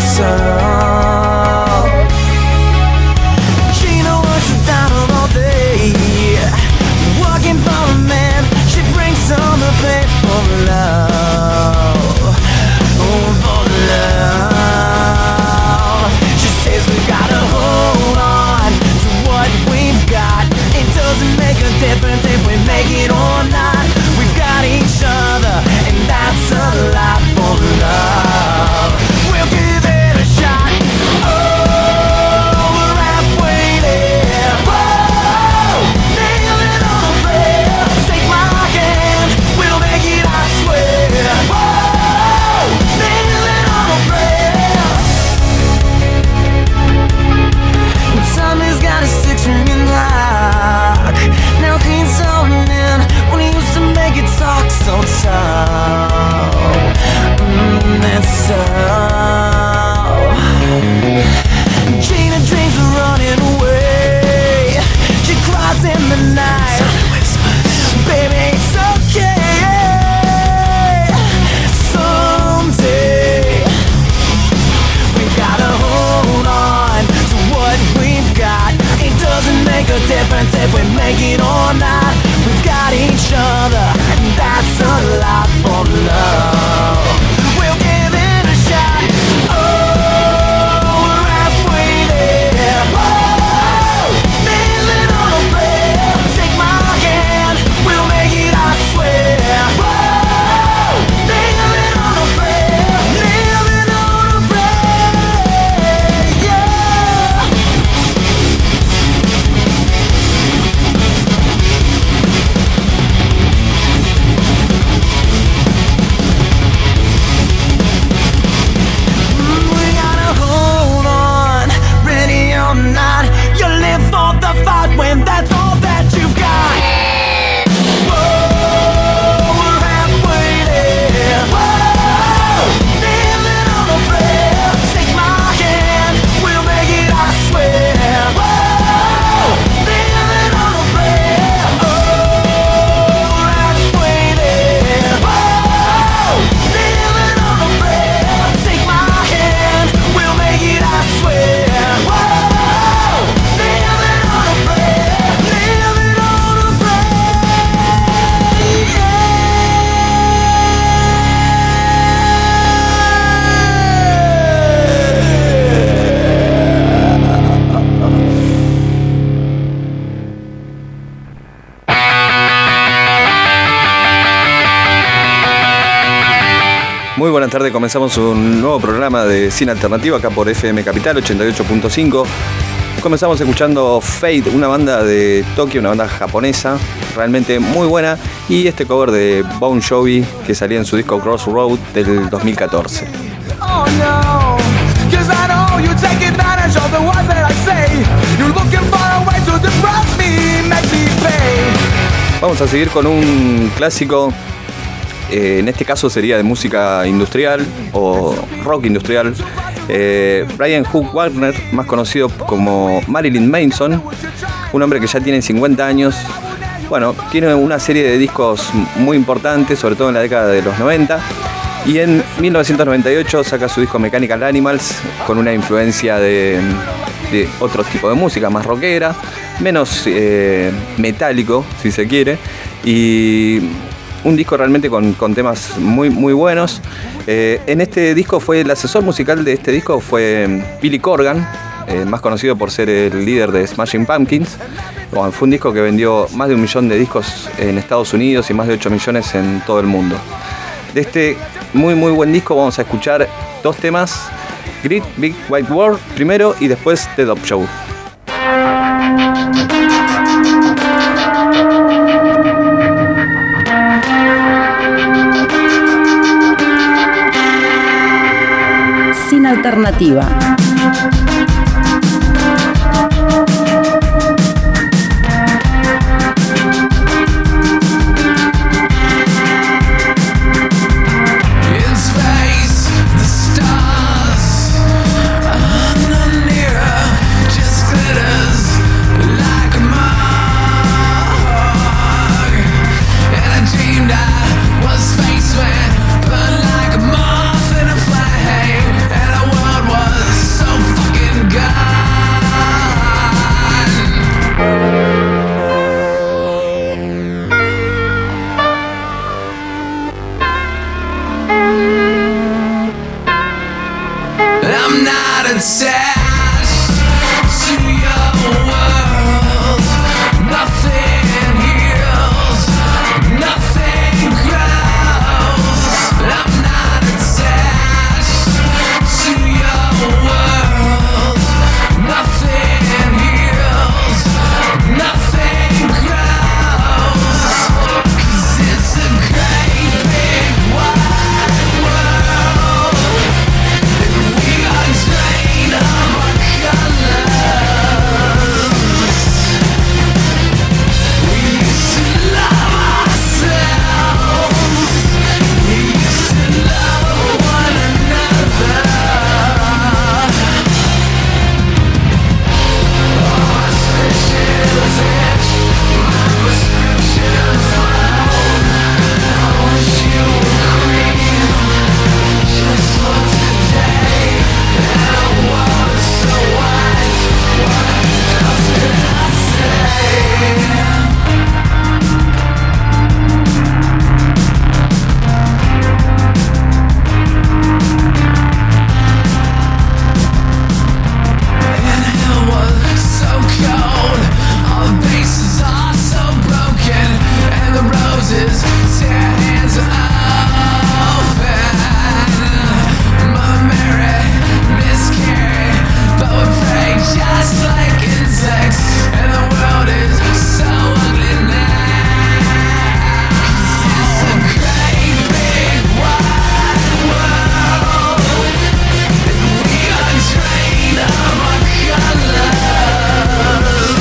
myself. Gina works the down all day, working for a man. She brings on the pay for love, oh, for love. She says we gotta hold on to what we've got. It doesn't make a difference if we make it or not. We've got each other, and that's a lot for love. We'll give it a shot. Oh, we're halfway there. Whoa, nail it on a prayer. Take my hand, we'll make it, I swear. Whoa, nail it on a prayer. Tommy's got a 6-ring lock. Now he's zoning in when he used to make it talk so tough. That's tough. Gina dreams of running away. She cries in the night. Baby, it's okay. Someday we gotta hold on to what we've got. It doesn't make a difference if we make it or not. We've got each other, and that's a lot for love. We'll give it a shot. Oh, we're halfway there. Whoa, nail it on a prayer. Take my hand, we'll make it, I swear. Whoa, nail it on a prayer. Nail it on a prayer, yeah. We gotta hold on, ready or not. You live for the fight when that's all that you've got. Whoa, we're halfway there. Whoa, nail it on a prayer. Take my hand, we'll make it, I swear. Whoa, nail it on a prayer. Oh, we're halfway there. Whoa, nail it on a prayer. Take my hand, we'll make it, I swear. Whoa, nail it on a prayer. Nail it on a prayer, yeah. Muy buenas tardes, comenzamos un nuevo programa de Cine Alternativo acá por FM Capital 88.5. Comenzamos escuchando Fate, una banda de Tokio, una banda japonesa, realmente muy buena, y este cover de Bon Jovi que salía en su disco Crossroad del 2014. Oh no, 'cause I know you take advantage of the words that I say. You're looking for a way to depress me, make me pay. Vamos a seguir con un clásico, en este caso sería de música industrial o rock industrial. Brian Hook Wagner, más conocido como Marilyn Manson, un hombre que ya tiene 50 años. Bueno, tiene una serie de discos muy importantes, sobre todo en la década de los 90. Y en 1998 saca su disco Mechanical Animals, con una influencia de otro tipo de música, más rockera, menos metálico, si se quiere. Y un disco realmente con temas muy, muy buenos. En este disco el asesor musical de este disco fue Billy Corgan, más conocido por ser el líder de Smashing Pumpkins. Bueno, fue un disco que vendió más de 1 millón de discos en Estados Unidos y más de 8 millones en todo el mundo. De este muy, muy buen disco vamos a escuchar 2 temas: Great Big White World primero y después The Dope Show. Sin alternativa. But like a moth in a flame, and a world war attached to your world. Nothing heals, nothing grows. I'm not attached to your world. Nothing heals, nothing grows. 'Cause it's a great big wide world, and we are drained of our colors. We used to love ourselves. We used to love one another. My prescription's itch, my prescription's loud. I wish you were queen, just for today. And the world is so wide, what else can I say? And it was so cold, all the bases are so broken, and the roses tear hands open. Mother Mary miscarried, but we pray just like insects, and the world is so ugly now. 'Cause it's a great big wide world, and we are drained of our colors.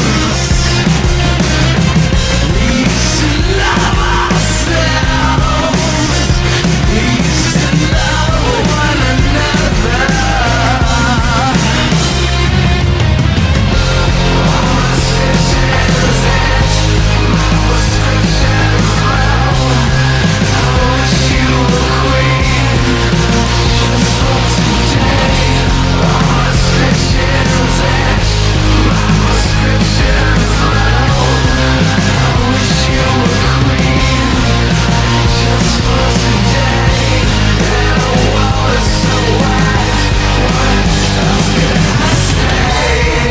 We used to love ourselves. We used to love one another. My prescription's itch, my prescription's loud. I wish you were queen, just for today. My prescription's itch, my prescription's loud. I wish you were queen, just for today. And the world is so wide, what else can I say?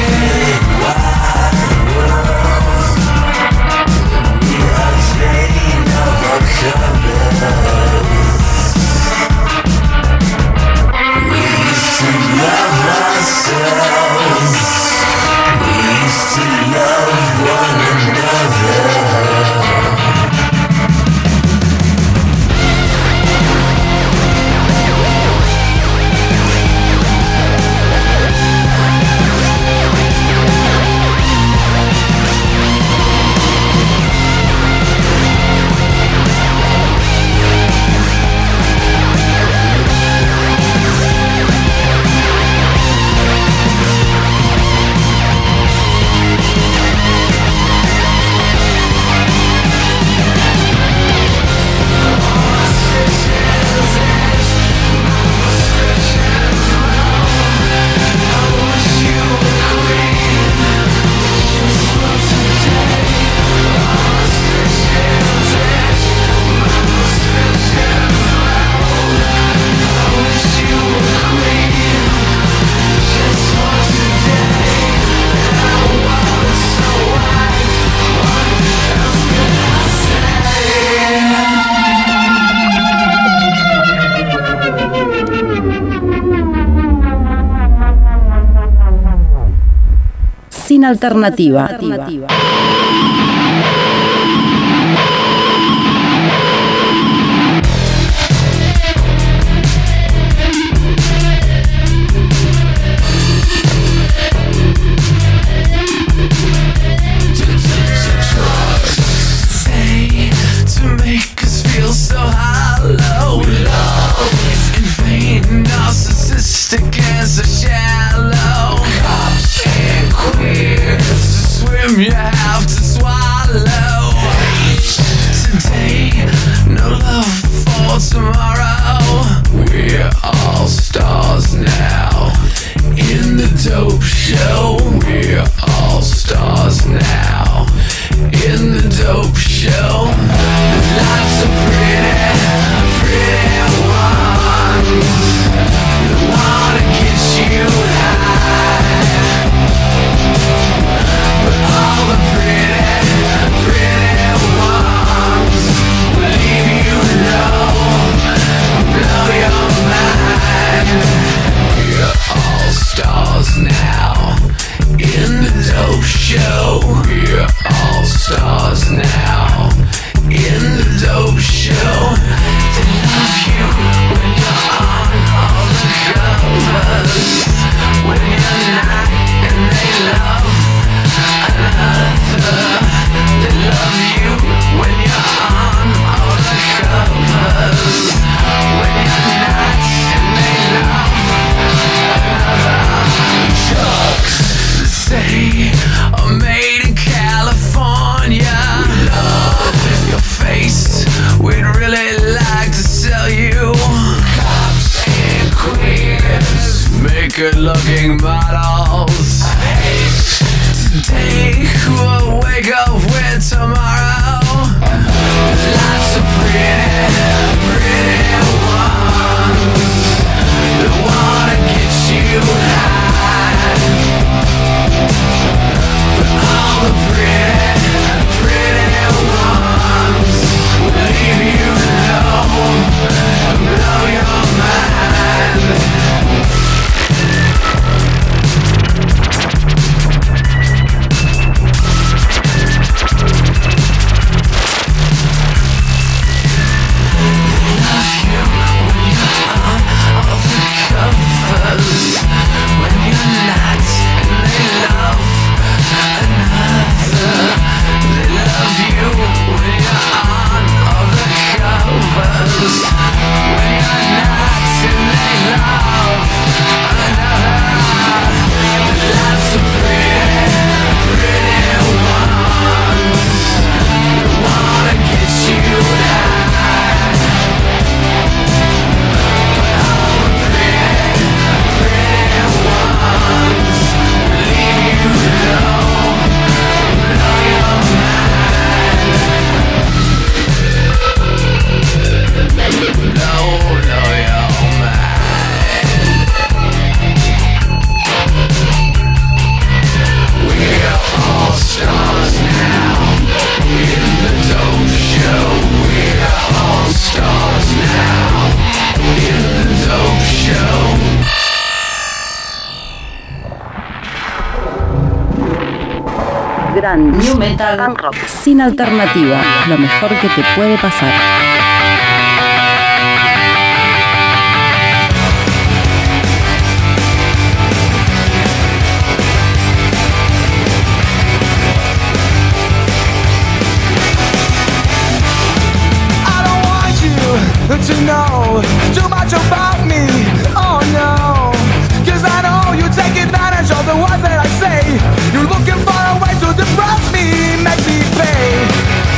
Wide world, we are drained of our colors. We used to love ourselves. We used to love one another. Sin alternativa. To make us feel so hollow. Love in vain, narcissistic and so shallow. Cops and queers to swim your good-looking models. Today we'll wake up with tomorrow. Lots of pretty ones that wanna get you high. But all the pretty ones will leave you alone and blow your mind. Grunge, new metal, punk rock, sin alternativa, lo mejor que te puede pasar. To know too much about me, oh no, 'cause I know you take advantage of the words that I say. You're looking for a way to depress me, make me pay.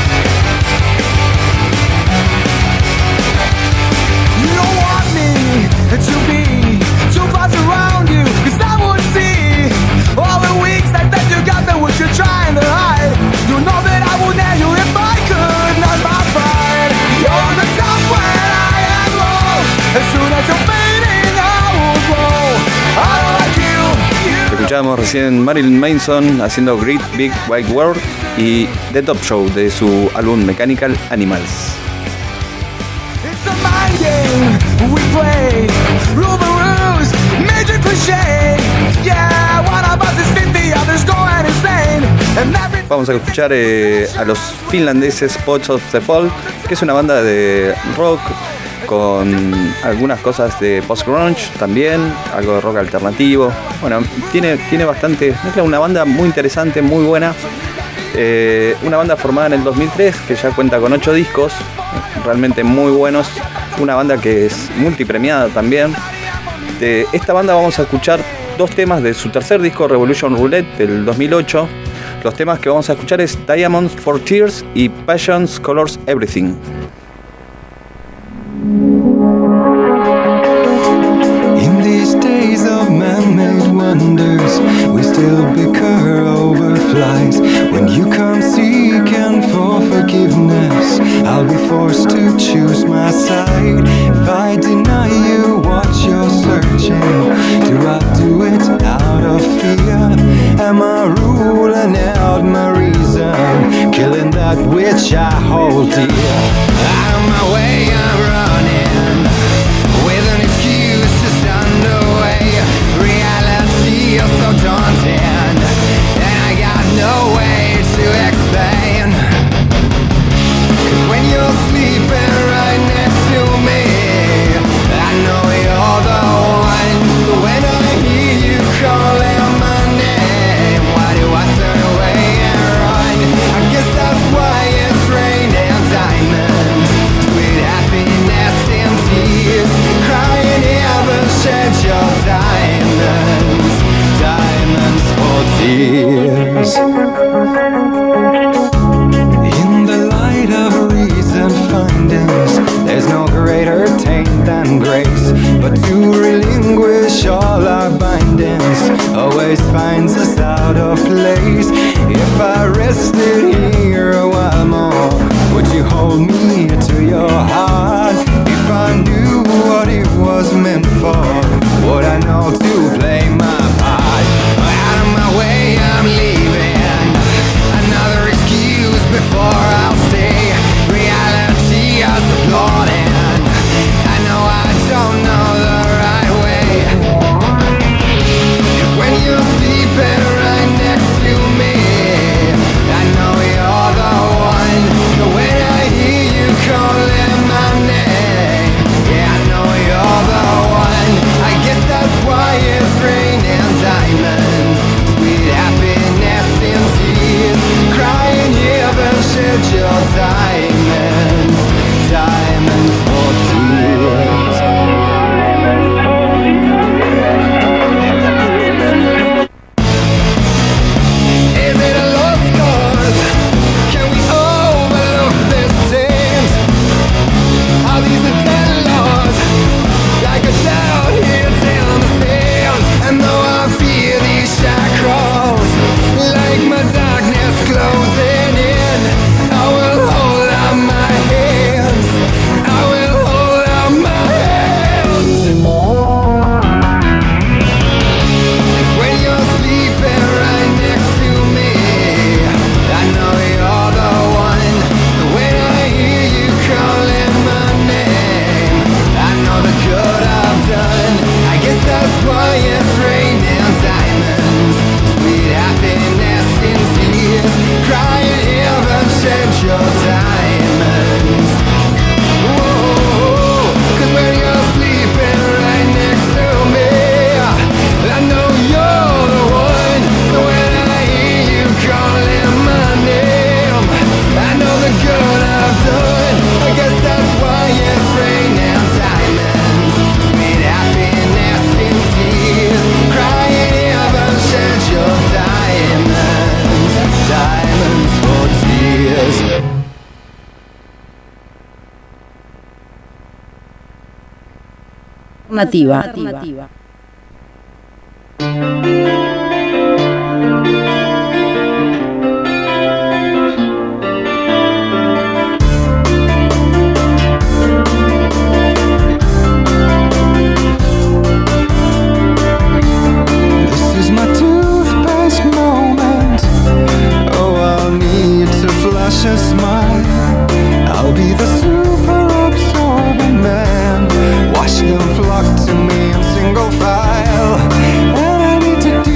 You don't want me to be too close around you, 'cause I would see all the weak sides that you got, that what you're trying to hide. You know that I would nail you if I could, not my pride. You're the top when I am low. As soon as you're fading, I will grow. I don't like you. Escuchábamos recién Marilyn Manson haciendo Great Big White World y The Top Show de su álbum Mechanical Animals. It's a mind game we play. Rule the rules, major cliche. Yeah, one of us is 50, others going insane. And every... Vamos a escuchar a los finlandeses Poets of the Fall, que es una banda de rock con algunas cosas de post-grunge también, algo de rock alternativo. Bueno, tiene bastante, es una banda muy interesante, muy buena. Una banda formada en el 2003 que ya cuenta con 8 discos, realmente muy buenos. Una banda que es multipremiada también. De esta banda vamos a escuchar 2 temas de su tercer disco, Revolution Roulette, del 2008. Los temas que vamos a escuchar es Diamonds for Tears y Passions Colors Everything. In these days of man-made wonders, we still bicker over flies. When you come seeking for forgiveness, I'll be forced to choose my side. If I deny you what you're searching, do I do it out of fear? Am I ruling out my reason, killing that which I hold dear? Out of my way I'm running, with an excuse to stand away. Reality is so daunting, and I got no way to explain. 'Cause when you're sleeping right next to me, I know you're the one. So when I hear you calling my name, why do I turn away and run? I guess that's why it's raining diamonds, sweet happiness and tears. Crying ever shed your diamonds, diamonds for tears. In the light of recent findings, there's no greater taint than grace, but to relinquish all our bindings always finds us out of place. If I rested here a while more, would you hold me to your heart? If I knew what it was meant for, would I know to play my part? Out of my way, I'm leaving. Another excuse before I'll stay. Reality is applauding. I know I don't know the right way. When you're sleeping right next to me, I know you're the one. So when I hear you calling my name, yeah, I know you're the one. I guess that's why it's raining diamonds, sweet happiness and tears. Crying heaven shed your diamonds, diamonds for tears. Is it a lost cause? Can we overlook this taint? Are these the dead laws? Like a doubt here in the sands. And though I fear these shackles, like my darkness closing in, I will hold out my hands. I will hold out my hands. When you're sleeping right next to me, I know you're the one. When I hear you calling my name, I know the good I've done. I guess that's why it's raining diamonds, sweet happiness in tears. Crying heaven shed your diamonds. Whoa, 'cause when you're sleeping right next to me, I know you're the one. So when I hear you calling my name, I know the good I've done. I guess that's why it's raining diamonds, sweet happiness in tears. Crying heaven shed your diamonds, diamonds for tears. Alternativa. This is my toothpaste moment. Oh, I'll need to flash a smile. I'll be the super absorbent man. Watch them flock to me in single file. And I need to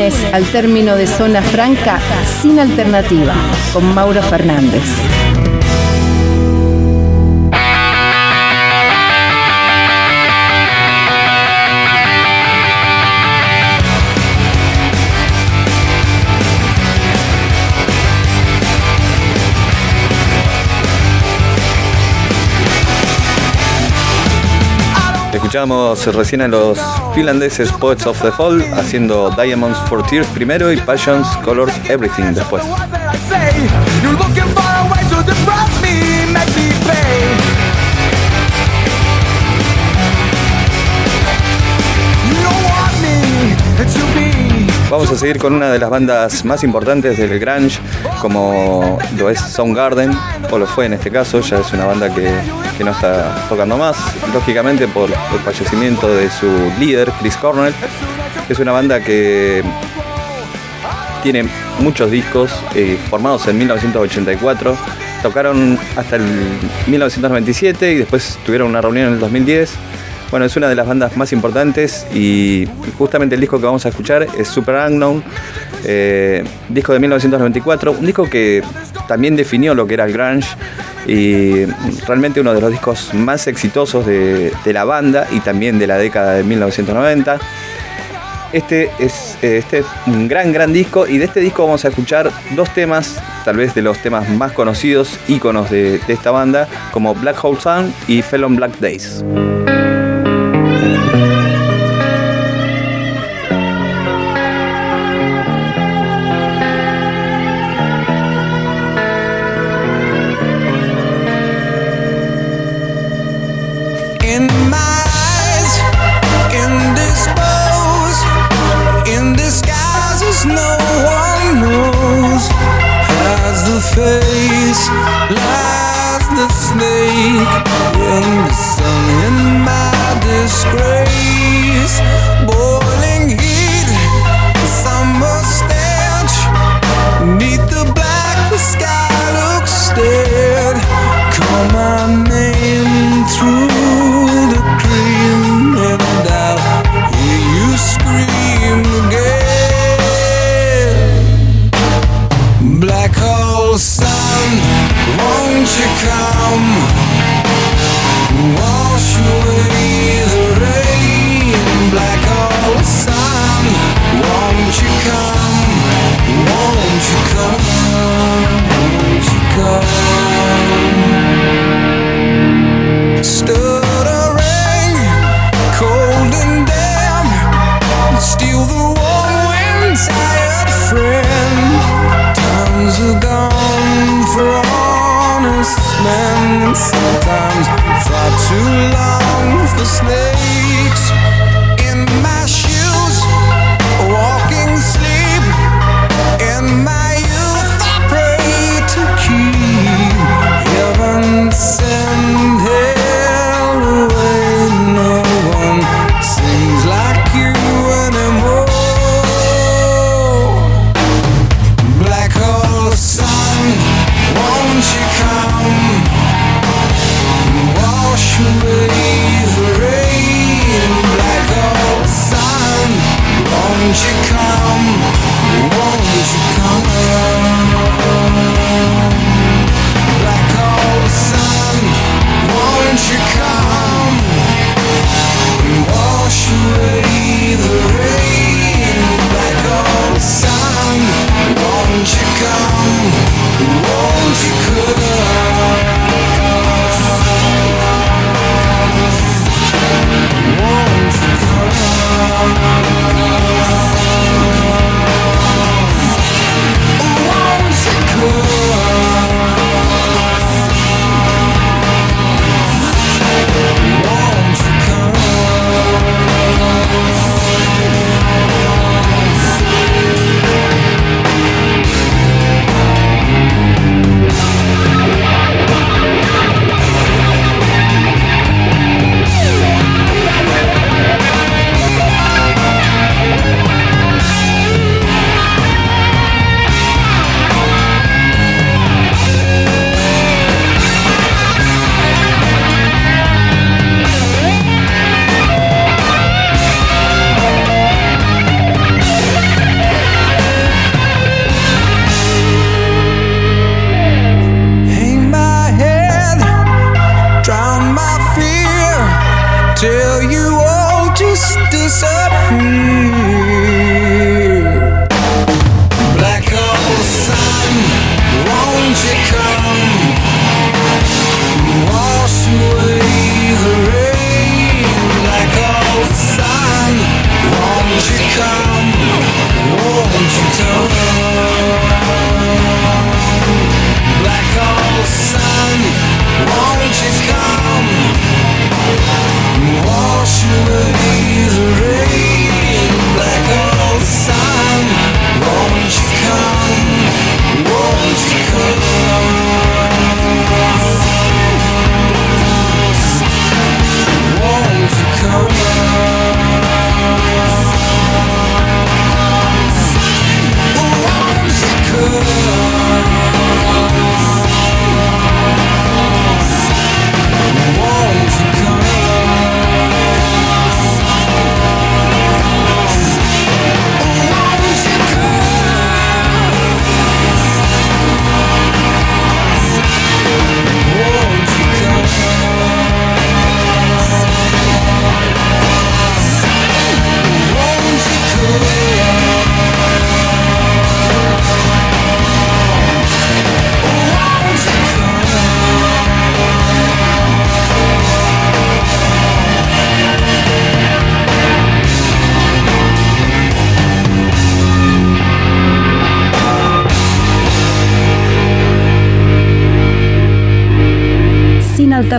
lunes, al término de Zona Franca, Sin Alternativa, con Mauro Fernández. Escuchamos recién a los finlandeses Poets of the Fall haciendo Diamonds for Tears primero y Passions, Colors, Everything después. Vamos a seguir con una de las bandas más importantes del grunge, como lo es Soundgarden, o lo fue en este caso. Ya es una banda que no está tocando más, lógicamente por el fallecimiento de su líder, Chris Cornell. Es una banda que tiene muchos discos, formados en 1984, tocaron hasta el 1997 y después tuvieron una reunión en el 2010. Bueno, es una de las bandas más importantes y justamente el disco que vamos a escuchar es Super Unknown, disco de 1994, un disco que también definió lo que era el grunge y realmente uno de los discos más exitosos de la banda y también de la década de 1990. Este es un gran disco y de este disco vamos a escuchar dos temas, tal vez de los temas más conocidos, íconos de esta banda, como Black Hole Sun y Fell on Black Days. Face lies the snake in the sun in my disgrace. Boiling heat, summer stench. Neath the black, the sky looks dead. Call my name through the cream, and I'll hear you scream again. Black hole sun, won't you come? Wash away the rain. Black hole sun, won't you come? Won't you come? Won't you come? Stuttering, cold and damp, steal the warm wind, tired friend. Times are gone for honest men. Sometimes far too long for snakes. In my shoes, walking sleep. In my youth I pray to keep heaven send hell away. No one sings like you anymore. Black hole sun, won't you come? Wash away the rain. Black hole sun, won't you come? Won't you come? Black hole sun, won't you come? Wash away the rain. Black hole sun, won't you come? Won't you come? Won't you come?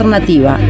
Alternativa.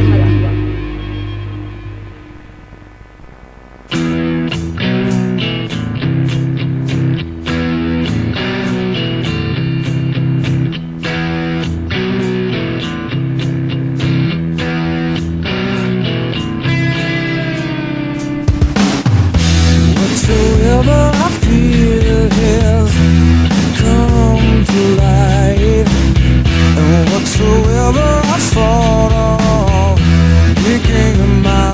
Whatsoever I feel has come to life, and whatsoever I thought of became my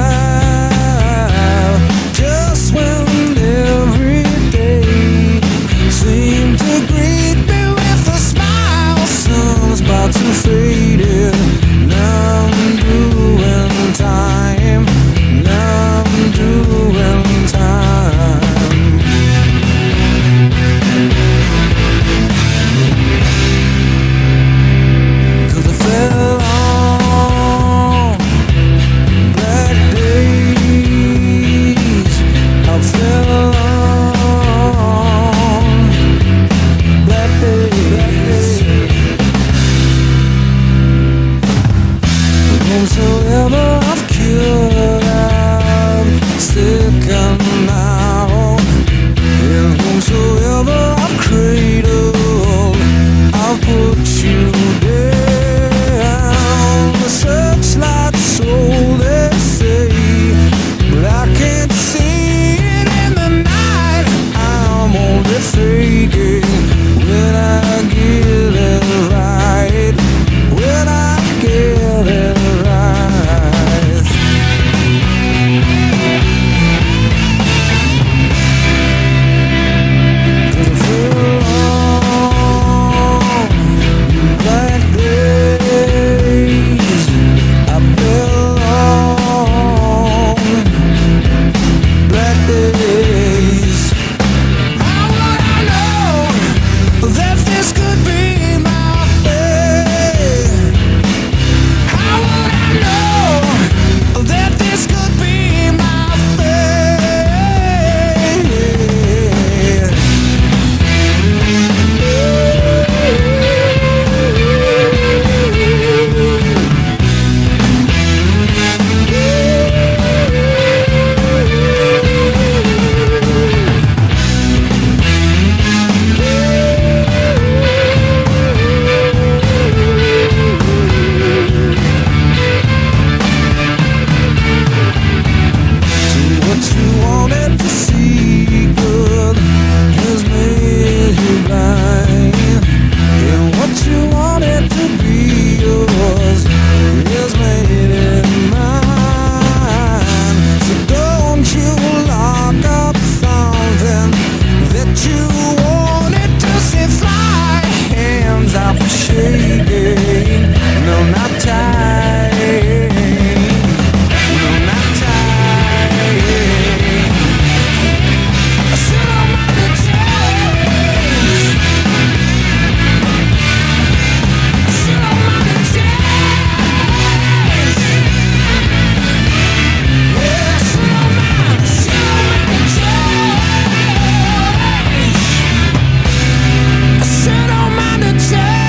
life. Just when every day seemed to greet me with a smile, sun's about to fade in. Now I'm doing time. Now I'm doing time. 'Cause I fell on black days. I fell on black days. Whomsoever I've killed, I'm sticking now. And whomsoever I've cradled, I'll put you down. The searchlight's so they say, but I can't see it in the night. I'm only faking when I get it right. When I get it right. 'Cause I feel on black days. I feel on black days. How would I know that this could be my fate? How would I know that this could be my fate? What you wanted to see good has made you blind, and what you wanted to be yours has made it mine. So don't you lock up something that you wanted to see fly. Hands up shaking, no, not tight. No, not tight. I said I'm out of change. I said I'm out of change. Yeah, I said I'm out of change. I said I'm out of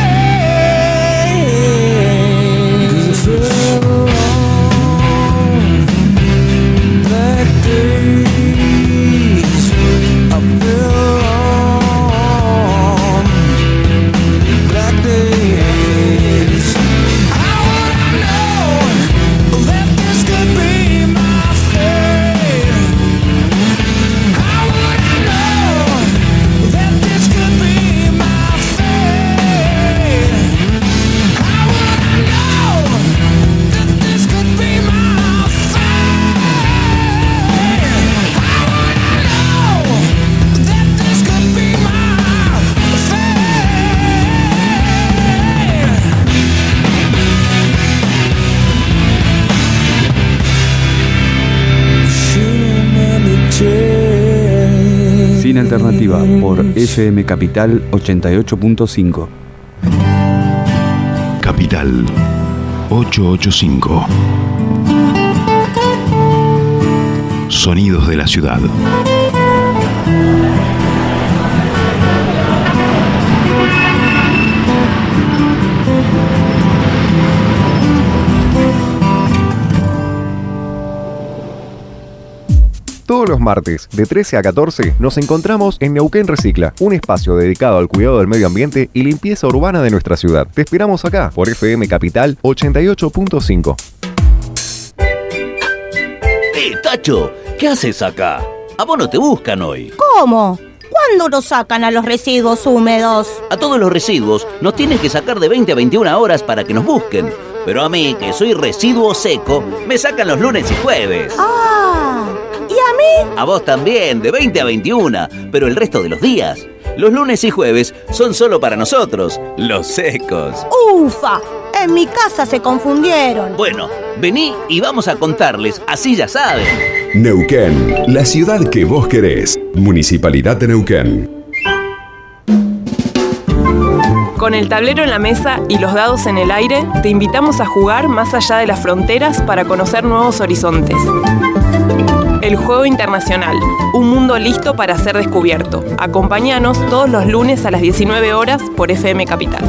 change. 'Cause I fell on black days. I fell on black days. How would I know that this could be my fate? How would I know that this could be my fate? How would I know that this could be my fate? How would I know that this could be my fate? Sin Alternativa por FM Capital 88.5. Capital 885. Sonidos de la ciudad. Todos los martes, de 13 a 14, nos encontramos en Neuquén Recicla, un espacio dedicado al cuidado del medio ambiente y limpieza urbana de nuestra ciudad. Te esperamos acá, por FM Capital 88.5. Tacho, ¿qué haces acá? A vos no te buscan hoy. ¿Cómo? ¿Cuándo nos sacan a los residuos húmedos? A todos los residuos nos tienen que sacar de 20 a 21 horas para que nos busquen. Pero a mí, que soy residuo seco, me sacan los lunes y jueves. ¡Ah! ¿Y a mí? A vos también, de 20 a 21, pero el resto de los días. Los lunes y jueves son solo para nosotros, los secos. ¡Ufa! En mi casa se confundieron. Bueno, vení y vamos a contarles, así ya saben. Neuquén, la ciudad que vos querés. Municipalidad de Neuquén. Con el tablero en la mesa y los dados en el aire, te invitamos a jugar más allá de las fronteras para conocer nuevos horizontes. El Juego Internacional, un mundo listo para ser descubierto. Acompáñanos todos los lunes a las 19 horas por FM Capital.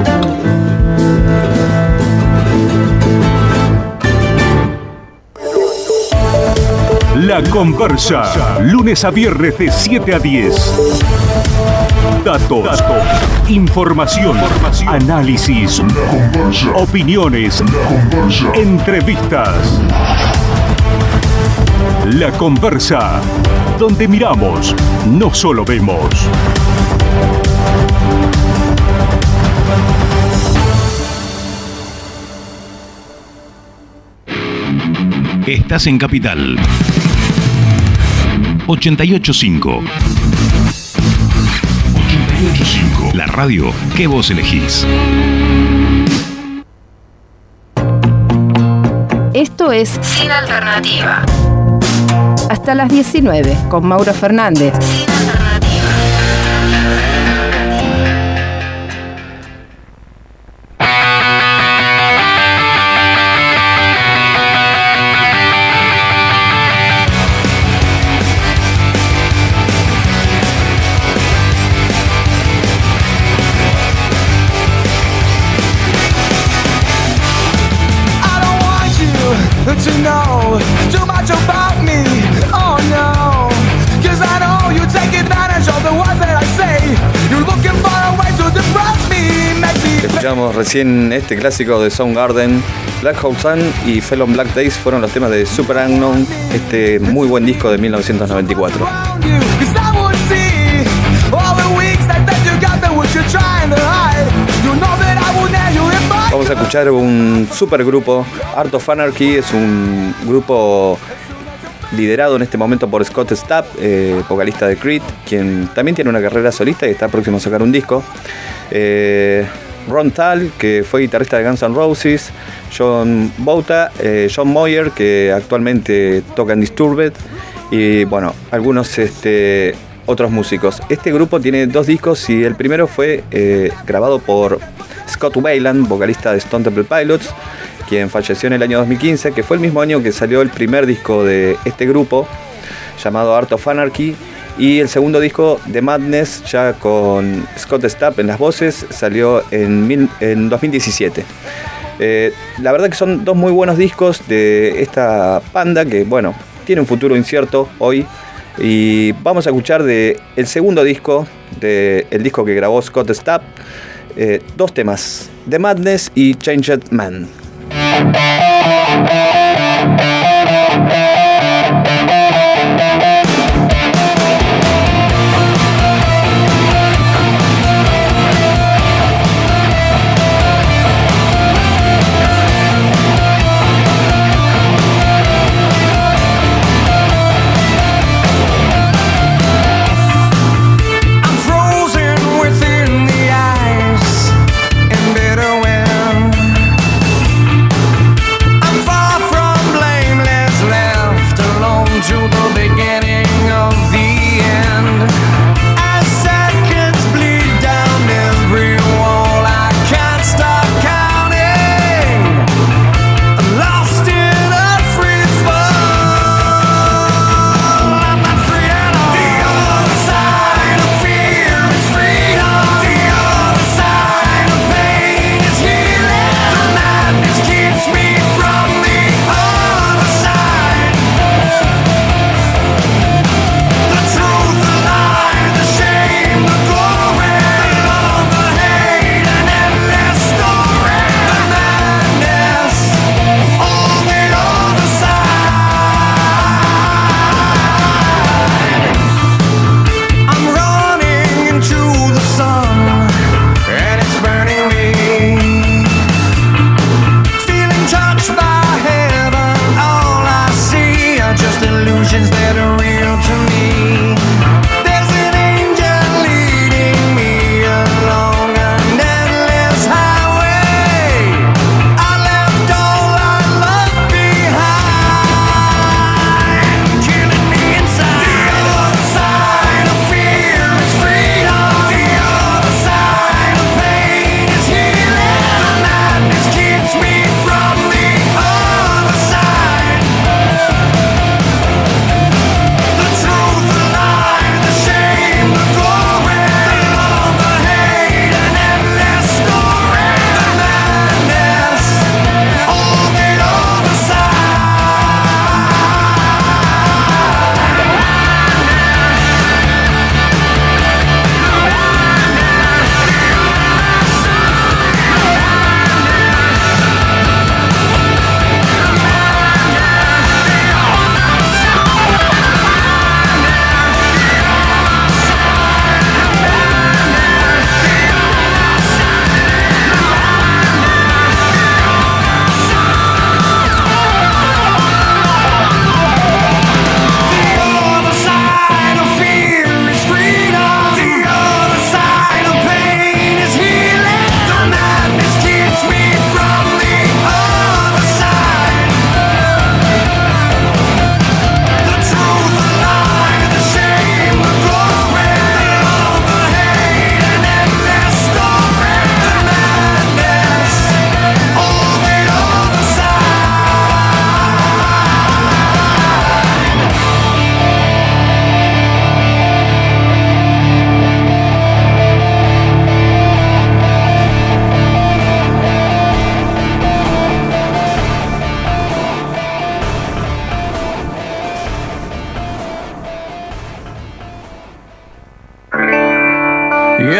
La Conversa, lunes a viernes de 7 a 10. Datos, información, análisis, opiniones, entrevistas. La Conversa, donde miramos, no solo vemos. Estás en Capital 88.5. 88.5, la radio que vos elegís. Esto es Sin Alternativa. Hasta las 19 con Mauro Fernández. Sin Alternativa. To know too much about me, oh no, 'cause I know you take advantage of the words that I say. You're looking for a way to depress me, make me. Escuchamos recién este clásico de Soundgarden, Black Hole Sun y Fell on Black Days fueron los temas de Super Unknown, este muy buen disco de 1994. Vamos a escuchar un super grupo. Art of Anarchy es un grupo liderado en este momento por Scott Stapp, vocalista de Creed, quien también tiene una carrera solista y está próximo a sacar un disco. Ron Thal, que fue guitarrista de Guns N' Roses. John Bouta, John Moyer, que actualmente toca en Disturbed. Y bueno, algunos otros músicos. Este grupo tiene 2 discos y el primero fue grabado por Scott Weiland, vocalista de Stone Temple Pilots, quien falleció en el año 2015, que fue el mismo año que salió el primer disco de este grupo, llamado Art of Anarchy, y el segundo disco, The Madness, ya con Scott Stapp en las voces, salió en 2017. La verdad que son 2 muy buenos discos de esta banda que, bueno, tiene un futuro incierto hoy. Y vamos a escuchar el segundo disco, el disco que grabó Scott Stapp, 2 temas, The Madness y Changed Man.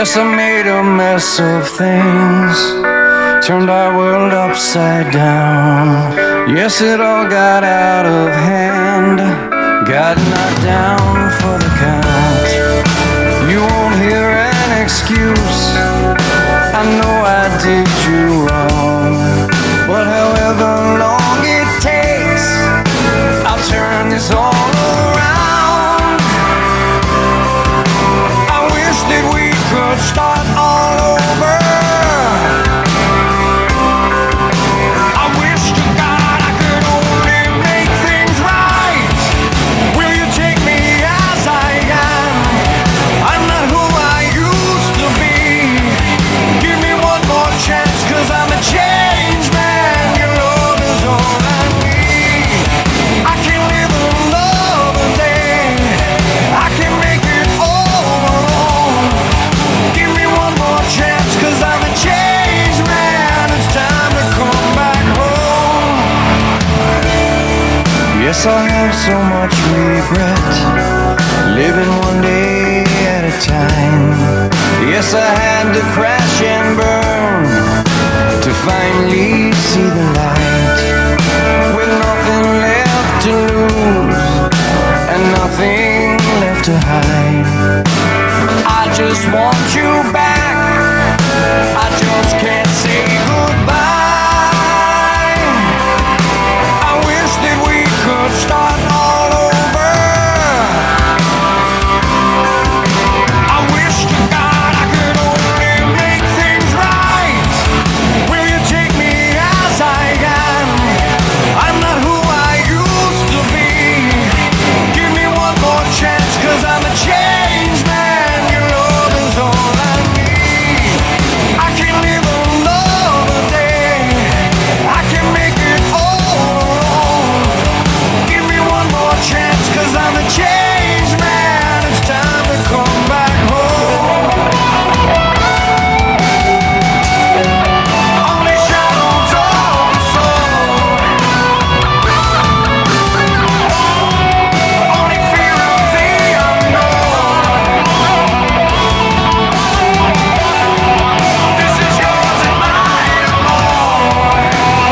Yes, I made a mess of things, turned our world upside down. Yes, it all got out of hand, got knocked down for the count. You won't hear an excuse, I know I did you wrong, but however long it takes, I'll turn this all around. I wish that we could start all over. I wish to God I could only make things right. Will you take me as I am? I'm not who I used to be. Give me one more chance, 'cause I'm a changed man. Your love is all I need. I can live another day, I can make it all. Give me one more chance, 'cause I'm a changed man. It's time to come back home. Yes, I have so much regret, living one day at a time. Yes, I had to crash and burn to finally see the light. With nothing left to lose and nothing left to hide, I just want you back, I just can't say goodbye. I wish that we could start all over. I wish to God I could only make things right. Will you take me as I am? I'm not who I used to be. Give me one more chance, 'cause I'm a changed man. Your love is all I need. I can live another day, I can make it all. Give me one more chance, 'cause I'm a changed man. It's time to come back home. Only shadows of the soul, only fear of the unknown. This is yours and mine alone.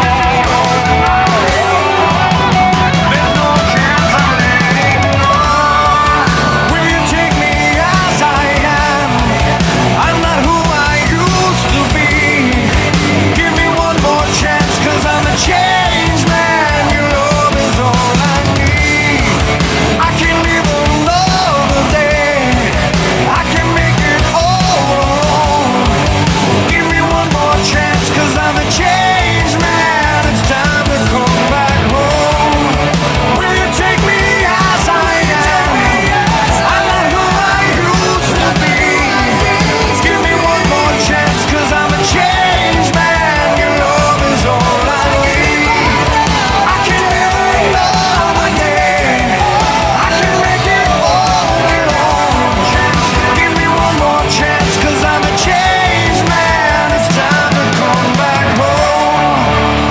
There's no chance I'm letting go. Will you take me as I am? I'm not who I used to be. Give me one more chance, 'cause I'm a changed man. Your love is all I need. I can live another day, I can make it all. Give me one more chance, 'cause I'm a changed man. It's time to come back home. Will you take me as I am? I'm not who I used to be. Give me one more chance, 'cause I'm a changed man. Your love is all I need. I can live another day, I can make it all. Give me one more chance, 'cause I'm a changed man. It's time to come back home.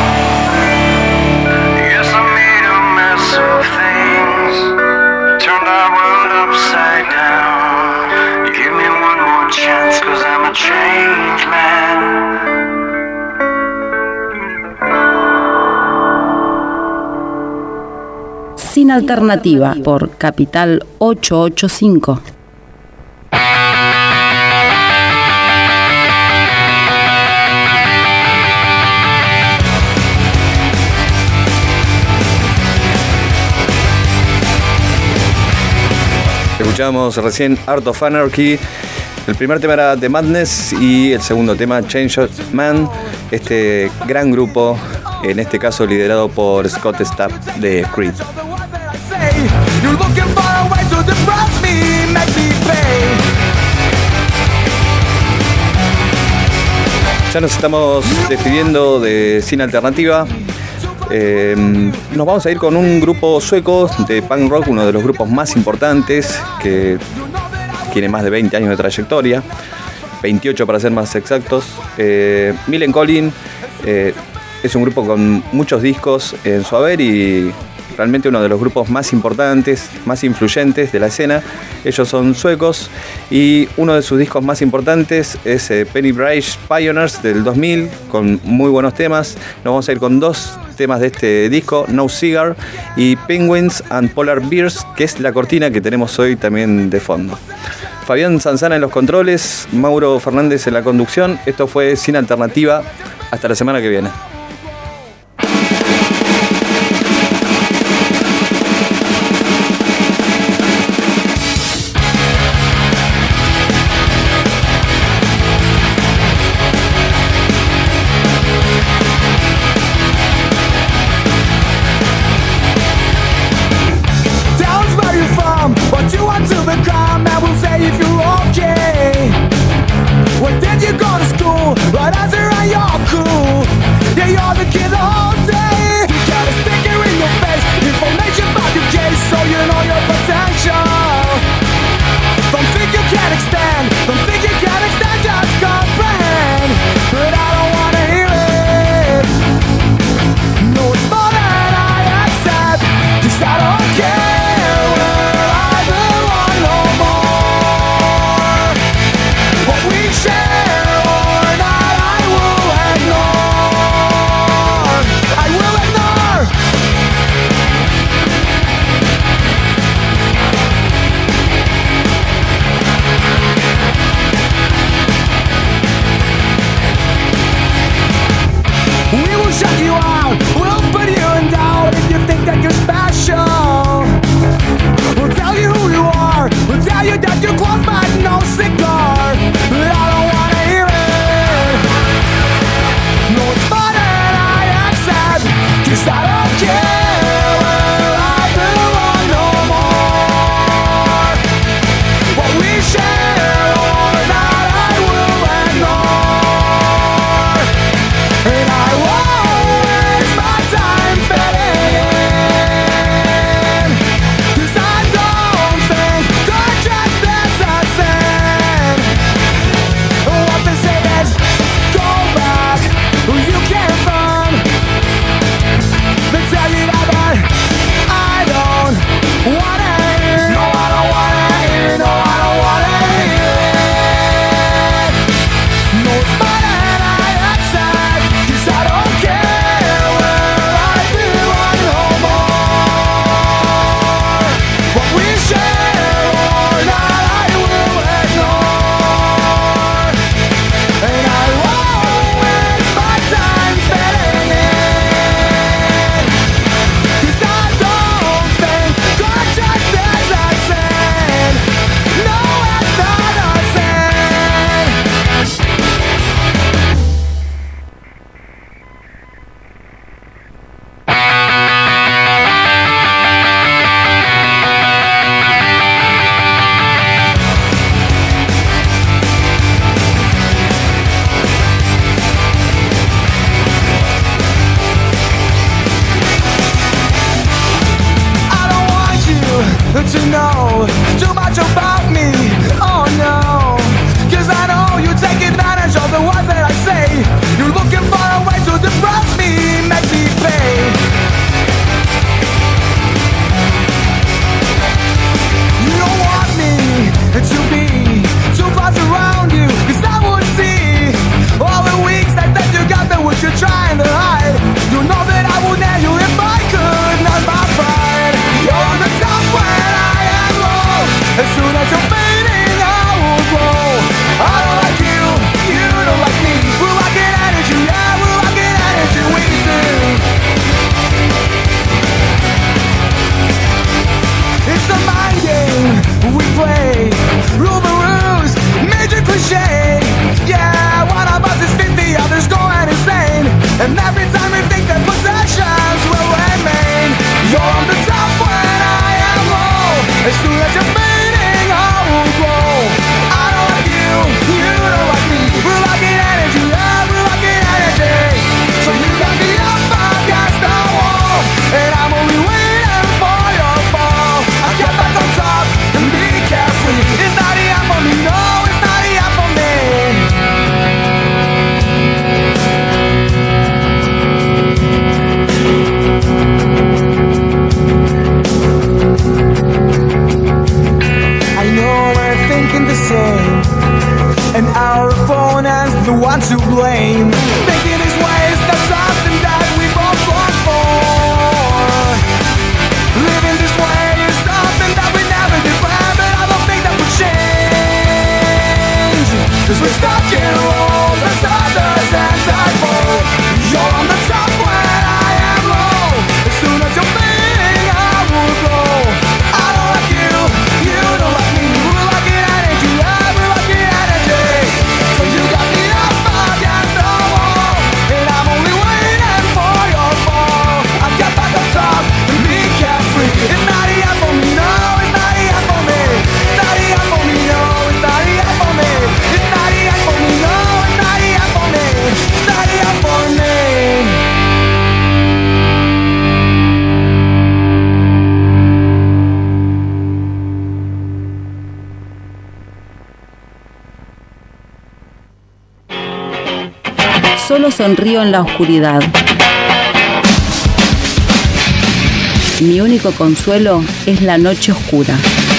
Yes, I made a mess of things, turned our world upside down. Give me one more chance, 'cause I'm a changed man. Sin Alternativa por Capital 885. Escuchamos recién Art of Anarchy. El primer tema era The Madness y el segundo tema Changed Man. Este gran grupo, en este caso liderado por Scott Stapp de Creed. You're looking for a way to depress me, make me pay. Ya nos estamos despidiendo de Sin Alternativa. Nos vamos a ir con un grupo sueco de punk rock, uno de los grupos más importantes, que tiene más de 20 años de trayectoria, 28 para ser más exactos. Millencolin es un grupo con muchos discos en su haber y realmente uno de los grupos más importantes, más influyentes de la escena. Ellos son suecos y uno de sus discos más importantes es Penny Bridge Pioneers del 2000, con muy buenos temas. Nos vamos a ir con 2 temas de este disco, No Cigar y Penguins and Polar Bears, que es la cortina que tenemos hoy también de fondo. Fabián Zanzana en los controles, Mauro Fernández en la conducción. Esto fue Sin Alternativa. Hasta la semana que viene. To know too much about me, oh no. Cause I know you take advantage of the words that I say. You're looking for a way to depress me, make me pay. You don't want me to be too close around you, cause I would see all the weak sides that you got, that what you're trying to hide. You know that I would nail you if I could, not my pride. You're on the top when I am low. As soon as you Solo sonrío en la oscuridad. Mi único consuelo es la noche oscura.